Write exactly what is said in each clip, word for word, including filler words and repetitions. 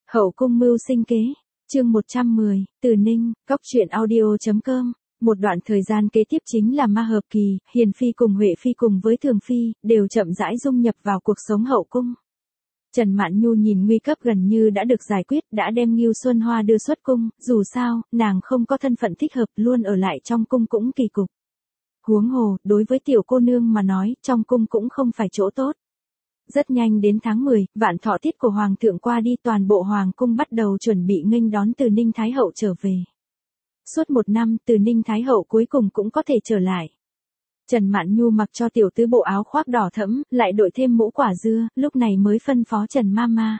Hậu cung mưu sinh kế, chương một trăm mười, Từ Ninh, góc truyện audio.com. Một đoạn thời gian kế tiếp chính là ma hợp kỳ, Hiền Phi cùng Huệ Phi cùng với Thường Phi, đều chậm rãi dung nhập vào cuộc sống hậu cung. Trần Mạn Nhu nhìn nguy cấp gần như đã được giải quyết, đã đem Ngưu Xuân Hoa đưa xuất cung, dù sao, nàng không có thân phận thích hợp, luôn ở lại trong cung cũng kỳ cục. Huống hồ, đối với tiểu cô nương mà nói, trong cung cũng không phải chỗ tốt. Rất nhanh đến tháng mười, vạn thọ tiết của Hoàng thượng qua đi, toàn bộ Hoàng cung bắt đầu chuẩn bị nghênh đón Từ Ninh Thái Hậu trở về. Suốt một năm, Từ Ninh Thái Hậu cuối cùng cũng có thể trở lại. Trần Mạn Nhu mặc cho tiểu tứ bộ áo khoác đỏ thẫm, lại đội thêm mũ quả dưa, lúc này mới phân phó Trần Mama.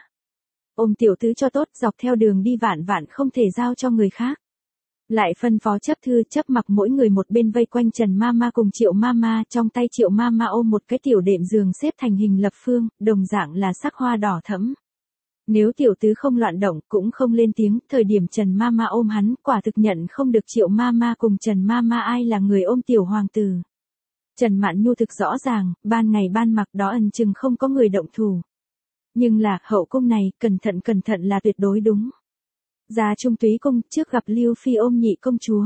Ôm tiểu tứ cho tốt, dọc theo đường đi vạn vạn không thể giao cho người khác. Lại phân phó chấp thư chấp mặc mỗi người một bên vây quanh Trần Mama cùng Triệu Mama, trong tay Triệu Mama ôm một cái tiểu đệm giường xếp thành hình lập phương, đồng dạng là sắc hoa đỏ thẫm. Nếu tiểu tứ không loạn động, cũng không lên tiếng, thời điểm Trần Mama ôm hắn, quả thực nhận không được Triệu Mama cùng Trần Mama ai là người ôm tiểu hoàng tử. Trần Mạn Nhu thực rõ ràng, ban ngày ban mặc đó ẩn chừng không có người động thủ. Nhưng là, hậu cung này, cẩn thận cẩn thận là tuyệt đối đúng. Ra Trung Túy cung, trước gặp Lưu Phi ôm nhị công chúa.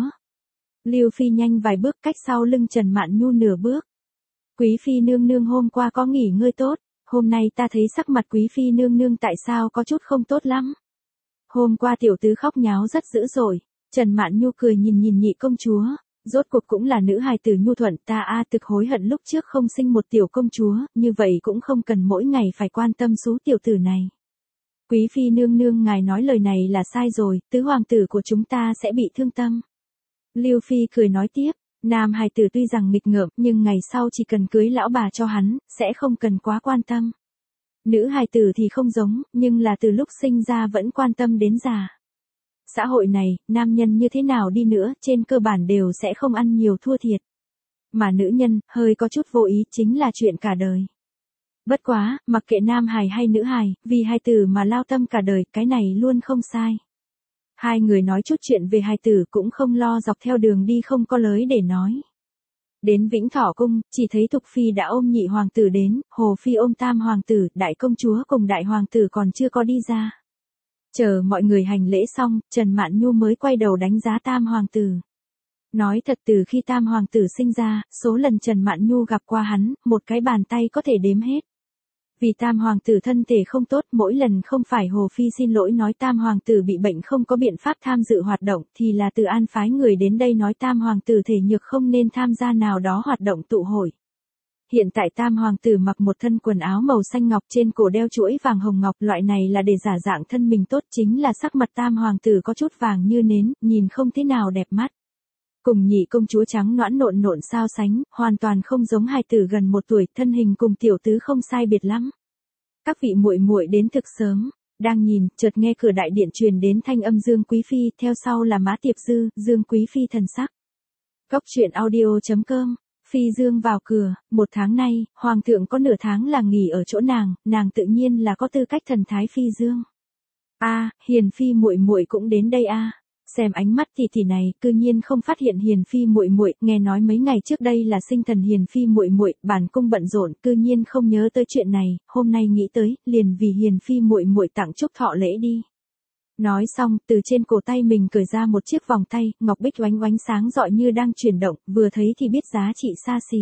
Lưu Phi nhanh vài bước cách sau lưng Trần Mạn Nhu nửa bước. Quý Phi nương nương hôm qua có nghỉ ngơi tốt, hôm nay ta thấy sắc mặt Quý Phi nương nương tại sao có chút không tốt lắm. Hôm qua tiểu tứ khóc nháo rất dữ dội, Trần Mạn Nhu cười nhìn nhìn nhị công chúa, rốt cuộc cũng là nữ hài tử nhu thuận, ta a thực hối hận lúc trước không sinh một tiểu công chúa, như vậy cũng không cần mỗi ngày phải quan tâm số tiểu tử này. Quý Phi nương nương ngài nói lời này là sai rồi, tứ hoàng tử của chúng ta sẽ bị thương tâm. Lưu Phi cười nói tiếp, nam hài tử tuy rằng nghịch ngợm, nhưng ngày sau chỉ cần cưới lão bà cho hắn, sẽ không cần quá quan tâm. Nữ hài tử thì không giống, nhưng là từ lúc sinh ra vẫn quan tâm đến già. Xã hội này, nam nhân như thế nào đi nữa, trên cơ bản đều sẽ không ăn nhiều thua thiệt. Mà nữ nhân, hơi có chút vô ý chính là chuyện cả đời. Bất quá, mặc kệ nam hài hay nữ hài, vì hài tử mà lao tâm cả đời, cái này luôn không sai. Hai người nói chút chuyện về hài tử cũng không lo dọc theo đường đi không có lời để nói. Đến Vĩnh Thọ cung, chỉ thấy Thục Phi đã ôm nhị hoàng tử đến, Hồ Phi ôm tam hoàng tử, đại công chúa cùng đại hoàng tử còn chưa có đi ra. Chờ mọi người hành lễ xong, Trần Mạn Nhu mới quay đầu đánh giá tam hoàng tử. Nói thật, từ khi tam hoàng tử sinh ra, số lần Trần Mạn Nhu gặp qua hắn, một cái bàn tay có thể đếm hết. Vì tam hoàng tử thân thể không tốt, mỗi lần không phải Hồ Phi xin lỗi nói tam hoàng tử bị bệnh không có biện pháp tham dự hoạt động, thì là Từ An phái người đến đây nói tam hoàng tử thể nhược không nên tham gia nào đó hoạt động tụ hội. Hiện tại tam hoàng tử mặc một thân quần áo màu xanh ngọc, trên cổ đeo chuỗi vàng hồng ngọc, loại này là để giả dạng thân mình tốt, chính là sắc mặt tam hoàng tử có chút vàng như nến, nhìn không thế nào đẹp mắt. Cùng nhị công chúa trắng nõn nộn nộn sao sánh, hoàn toàn không giống hài tử gần một tuổi, thân hình cùng tiểu tứ không sai biệt lắm. Các vị muội muội đến thực sớm, đang nhìn, chợt nghe cửa đại điện truyền đến thanh âm Dương Quý Phi, theo sau là Mã Tiệp Dư, Dương Quý Phi thần sắc. Góc truyện audio.com. Phi Dương vào cửa, một tháng nay, Hoàng thượng có nửa tháng là nghỉ ở chỗ nàng, nàng tự nhiên là có tư cách thần thái Phi Dương. A, Hiền Phi muội muội cũng đến đây a. Xem ánh mắt tỷ tỷ này, cư nhiên không phát hiện Hiền Phi muội muội, nghe nói mấy ngày trước đây là sinh thần Hiền Phi muội muội, bản cung bận rộn, cư nhiên không nhớ tới chuyện này, hôm nay nghĩ tới, liền vì Hiền Phi muội muội tặng chúc thọ lễ đi. Nói xong, từ trên cổ tay mình cởi ra một chiếc vòng tay, ngọc bích oánh oánh sáng rọi như đang chuyển động, vừa thấy thì biết giá trị xa xỉ.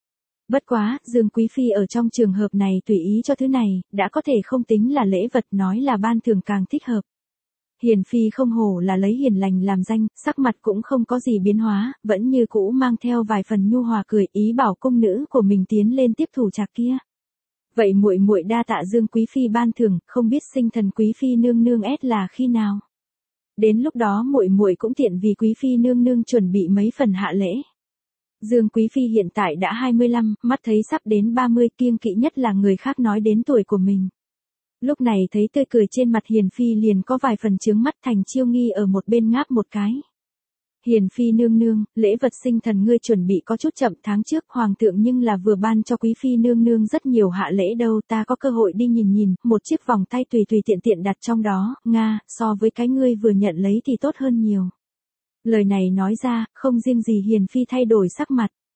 Bất quá, Dương Quý Phi ở trong trường hợp này tùy ý cho thứ này, đã có thể không tính là lễ vật, nói là ban thưởng càng thích hợp. Hiền Phi không hổ là lấy hiền lành làm danh, sắc mặt cũng không có gì biến hóa, vẫn như cũ mang theo vài phần nhu hòa cười, ý bảo cung nữ của mình tiến lên tiếp thủ trạc kia. Vậy muội muội đa tạ Dương Quý Phi ban thưởng, không biết sinh thần Quý Phi nương nương ét là khi nào. Đến lúc đó muội muội cũng tiện vì Quý Phi nương nương chuẩn bị mấy phần hạ lễ. Dương Quý Phi hiện tại đã hai mươi lăm, mắt thấy sắp đến ba mươi, kiêng kỵ nhất là người khác nói đến tuổi của mình. Lúc này thấy tươi cười trên mặt Hiền Phi liền có vài phần chướng mắt, Thành Chiêu Nghi ở một bên ngáp một cái. Hiền Phi nương nương, lễ vật sinh thần ngươi chuẩn bị có chút chậm, tháng trước Hoàng thượng nhưng là vừa ban cho Quý Phi nương nương rất nhiều hạ lễ đâu, ta có cơ hội đi nhìn nhìn, một chiếc vòng tay tùy tùy tiện tiện đặt trong đó, Nga, so với cái ngươi vừa nhận lấy thì tốt hơn nhiều. Lời này nói ra, không riêng gì Hiền Phi thay đổi sắc mặt.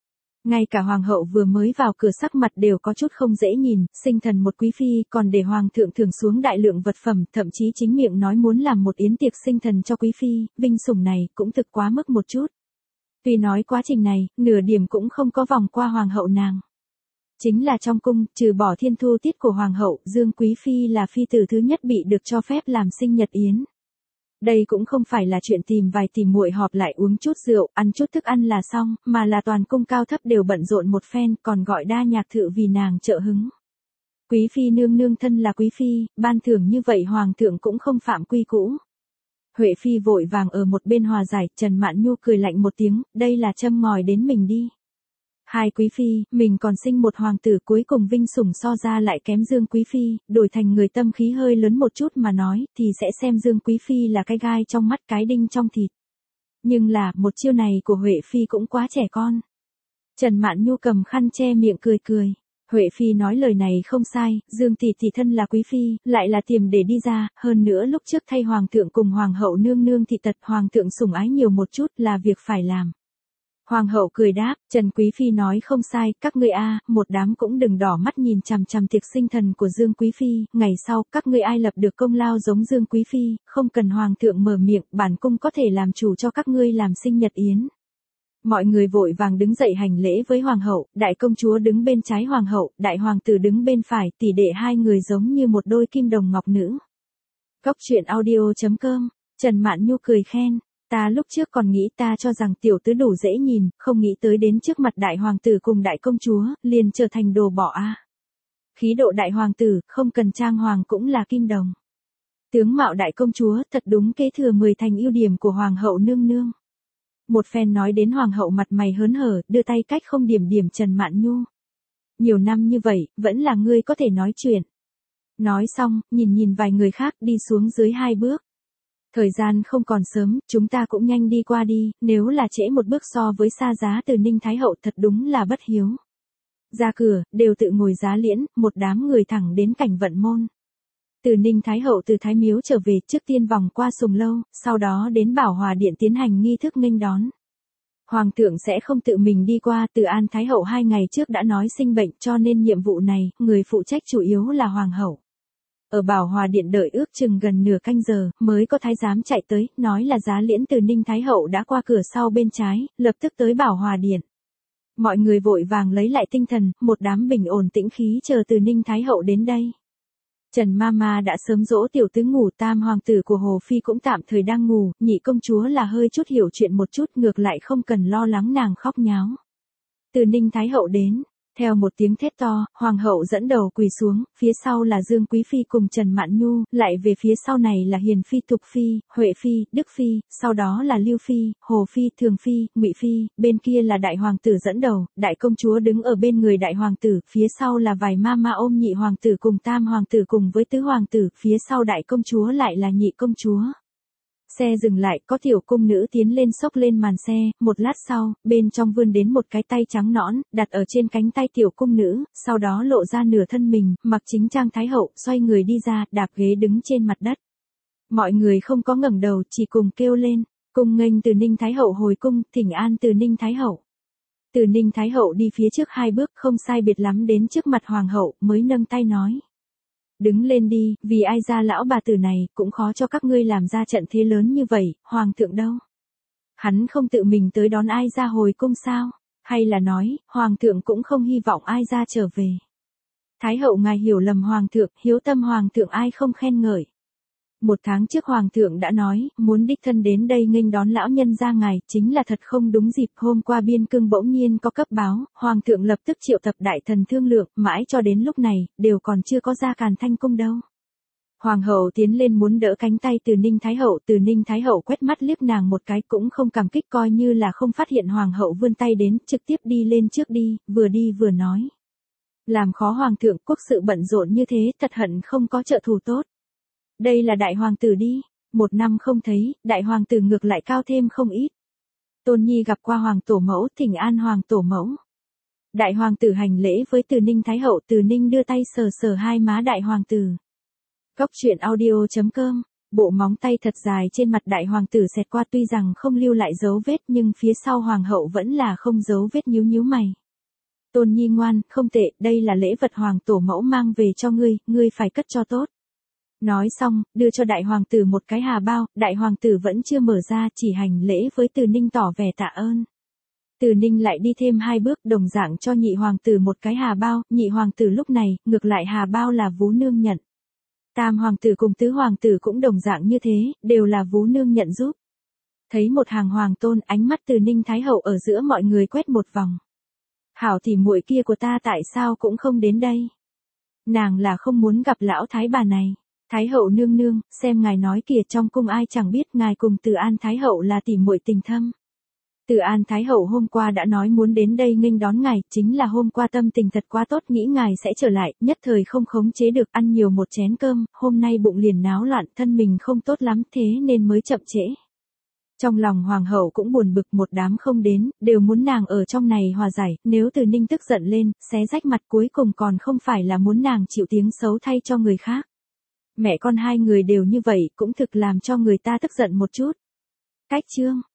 Ngay cả hoàng hậu vừa mới vào cửa sắc mặt đều có chút không dễ nhìn, sinh thần một quý phi còn để hoàng thượng thưởng xuống đại lượng vật phẩm, thậm chí chính miệng nói muốn làm một yến tiệc sinh thần cho quý phi, vinh sủng này cũng thực quá mức một chút. Tuy nói quá trình này, nửa điểm cũng không có vòng qua hoàng hậu nàng. Chính là trong cung, trừ bỏ thiên thu tiết của hoàng hậu, Dương quý phi là phi tử thứ nhất bị được cho phép làm sinh nhật yến. Đây cũng không phải là chuyện tìm vài tìm muội họp lại uống chút rượu, ăn chút thức ăn là xong, mà là toàn cung cao thấp đều bận rộn một phen, còn gọi đa nhạc thự vì nàng trợ hứng. Quý phi nương nương thân là quý phi, ban thưởng như vậy hoàng thượng cũng không phạm quy cũ. Huệ phi vội vàng ở một bên hòa giải, Trần Mạn Nhu cười lạnh một tiếng, đây là châm ngòi đến mình đi. Hai quý phi, mình còn sinh một hoàng tử, cuối cùng vinh sủng so ra lại kém Dương quý phi, đổi thành người tâm khí hơi lớn một chút mà nói, thì sẽ xem Dương quý phi là cái gai trong mắt, cái đinh trong thịt. Nhưng là, một chiêu này của Huệ phi cũng quá trẻ con. Trần Mạn Nhu cầm khăn che miệng cười cười. Huệ phi nói lời này không sai, Dương tỷ tỷ thân là quý phi, lại là tiềm để đi ra, hơn nữa lúc trước thay hoàng thượng cùng hoàng hậu nương nương thị tật, hoàng thượng sủng ái nhiều một chút là việc phải làm. Hoàng hậu cười đáp, Trần quý phi nói không sai, các ngươi a, một đám cũng đừng đỏ mắt nhìn chằm chằm tiệc sinh thần của Dương quý phi, ngày sau các ngươi ai lập được công lao giống Dương quý phi, không cần hoàng thượng mở miệng, bản cung có thể làm chủ cho các ngươi làm sinh nhật yến. Mọi người vội vàng đứng dậy hành lễ với hoàng hậu, đại công chúa đứng bên trái hoàng hậu, đại hoàng tử đứng bên phải, tỷ đệ hai người giống như một đôi kim đồng ngọc nữ. Cốc truyện audio chấm com, Trần Mạn Nhu cười khen, ta lúc trước còn nghĩ ta cho rằng tiểu tứ đủ dễ nhìn, không nghĩ tới đến trước mặt đại hoàng tử cùng đại công chúa, liền trở thành đồ bỏ a. Khí độ đại hoàng tử, không cần trang hoàng cũng là kim đồng. Tướng mạo đại công chúa, thật đúng kế thừa mười thành ưu điểm của hoàng hậu nương nương. Một phen nói đến hoàng hậu mặt mày hớn hở, đưa tay cách không điểm điểm Trần Mạn Nhu. Nhiều năm như vậy, vẫn là ngươi có thể nói chuyện. Nói xong, nhìn nhìn vài người khác đi xuống dưới hai bước. Thời gian không còn sớm, chúng ta cũng nhanh đi qua đi, nếu là trễ một bước so với xa giá từ Ninh Thái Hậu thật đúng là bất hiếu. Ra cửa, đều tự ngồi giá liễn, một đám người thẳng đến cảnh vận môn. Từ Ninh Thái Hậu từ Thái Miếu trở về, trước tiên vòng qua Sùng Lâu, sau đó đến Bảo Hòa Điện tiến hành nghi thức nghênh đón. Hoàng thượng sẽ không tự mình đi qua, Từ An Thái Hậu hai ngày trước đã nói sinh bệnh, cho nên nhiệm vụ này, người phụ trách chủ yếu là Hoàng hậu. Ở Bảo Hòa Điện đợi ước chừng gần nửa canh giờ, mới có thái giám chạy tới, nói là giá liễn từ Ninh Thái Hậu đã qua cửa sau bên trái, lập tức tới Bảo Hòa Điện. Mọi người vội vàng lấy lại tinh thần, một đám bình ổn tĩnh khí chờ từ Ninh Thái Hậu đến đây. Trần Mama đã sớm dỗ tiểu tứ ngủ, tam hoàng tử của Hồ Phi cũng tạm thời đang ngủ, nhị công chúa là hơi chút hiểu chuyện một chút, ngược lại không cần lo lắng nàng khóc nháo. Từ Ninh Thái Hậu đến, theo một tiếng thét to, hoàng hậu dẫn đầu quỳ xuống, phía sau là Dương Quý Phi cùng Trần Mạn Nhu, lại về phía sau này là Hiền Phi, Thục Phi, Huệ Phi, Đức Phi, sau đó là Lưu Phi, Hồ Phi, Thường Phi, Ngụy Phi, bên kia là đại hoàng tử dẫn đầu, đại công chúa đứng ở bên người đại hoàng tử, phía sau là vài mama ôm nhị hoàng tử cùng tam hoàng tử cùng với tứ hoàng tử, phía sau đại công chúa lại là nhị công chúa. Xe dừng lại, có tiểu cung nữ tiến lên xốc lên màn xe, một lát sau, bên trong vươn đến một cái tay trắng nõn, đặt ở trên cánh tay tiểu cung nữ, sau đó lộ ra nửa thân mình, mặc chính trang thái hậu, xoay người đi ra, đạp ghế đứng trên mặt đất. Mọi người không có ngẩng đầu, chỉ cùng kêu lên, cung nghênh từ Ninh Thái Hậu hồi cung, thỉnh an từ Ninh Thái Hậu. Từ Ninh Thái Hậu đi phía trước hai bước, không sai biệt lắm đến trước mặt hoàng hậu, mới nâng tay nói. Đứng lên đi, vì ai ra lão bà tử này, cũng khó cho các ngươi làm ra trận thế lớn như vậy, hoàng thượng đâu? Hắn không tự mình tới đón ai ra hồi cung sao? Hay là nói, hoàng thượng cũng không hy vọng ai ra trở về? Thái hậu ngài hiểu lầm hoàng thượng, hiếu tâm hoàng thượng ai không khen ngợi. Một tháng trước hoàng thượng đã nói, muốn đích thân đến đây nghênh đón lão nhân ra ngài, chính là thật không đúng dịp. Hôm qua biên cương bỗng nhiên có cấp báo, hoàng thượng lập tức triệu tập đại thần thương lượng, mãi cho đến lúc này, đều còn chưa có ra Càn Thanh cung đâu. Hoàng hậu tiến lên muốn đỡ cánh tay từ Ninh Thái Hậu, từ Ninh Thái Hậu quét mắt liếc nàng một cái cũng không cảm kích, coi như là không phát hiện hoàng hậu vươn tay đến, trực tiếp đi lên trước đi, vừa đi vừa nói. Làm khó hoàng thượng, quốc sự bận rộn như thế, thật hận không có trợ thủ tốt. Đây là đại hoàng tử đi, một năm không thấy, đại hoàng tử ngược lại cao thêm không ít. Tôn Nhi gặp qua hoàng tổ mẫu, thỉnh an hoàng tổ mẫu. Đại hoàng tử hành lễ với Từ Ninh Thái Hậu, Từ Ninh đưa tay sờ sờ hai má đại hoàng tử. Cốc truyện audio chấm com, bộ móng tay thật dài trên mặt đại hoàng tử xẹt qua, tuy rằng không lưu lại dấu vết nhưng phía sau hoàng hậu vẫn là không dấu vết nhíu nhíu mày. Tôn Nhi ngoan, không tệ, đây là lễ vật hoàng tổ mẫu mang về cho ngươi, ngươi phải cất cho tốt. Nói xong, đưa cho đại hoàng tử một cái hà bao, đại hoàng tử vẫn chưa mở ra, chỉ hành lễ với Từ Ninh tỏ vẻ tạ ơn. Từ Ninh lại đi thêm hai bước, đồng dạng cho nhị hoàng tử một cái hà bao, nhị hoàng tử lúc này, ngược lại hà bao là Vú Nương nhận. Tam hoàng tử cùng tứ hoàng tử cũng đồng dạng như thế, đều là Vú Nương nhận giúp. Thấy một hàng hoàng tôn, ánh mắt Từ Ninh Thái hậu ở giữa mọi người quét một vòng. Hảo tỷ muội kia của ta tại sao cũng không đến đây? Nàng là không muốn gặp lão thái bà này. Thái hậu nương nương, xem ngài nói kìa, trong cung ai chẳng biết ngài cùng Từ An Thái hậu là tỷ muội tình thâm. Từ An Thái hậu hôm qua đã nói muốn đến đây nghênh đón ngài, chính là hôm qua tâm tình thật quá tốt, nghĩ ngài sẽ trở lại, nhất thời không khống chế được, ăn nhiều một chén cơm, hôm nay bụng liền náo loạn, thân mình không tốt lắm, thế nên mới chậm trễ. Trong lòng hoàng hậu cũng buồn bực, một đám không đến, đều muốn nàng ở trong này hòa giải, nếu Từ Ninh tức giận lên, xé rách mặt, cuối cùng còn không phải là muốn nàng chịu tiếng xấu thay cho người khác. Mẹ con hai người đều như vậy, cũng thực làm cho người ta tức giận một chút. Cách chương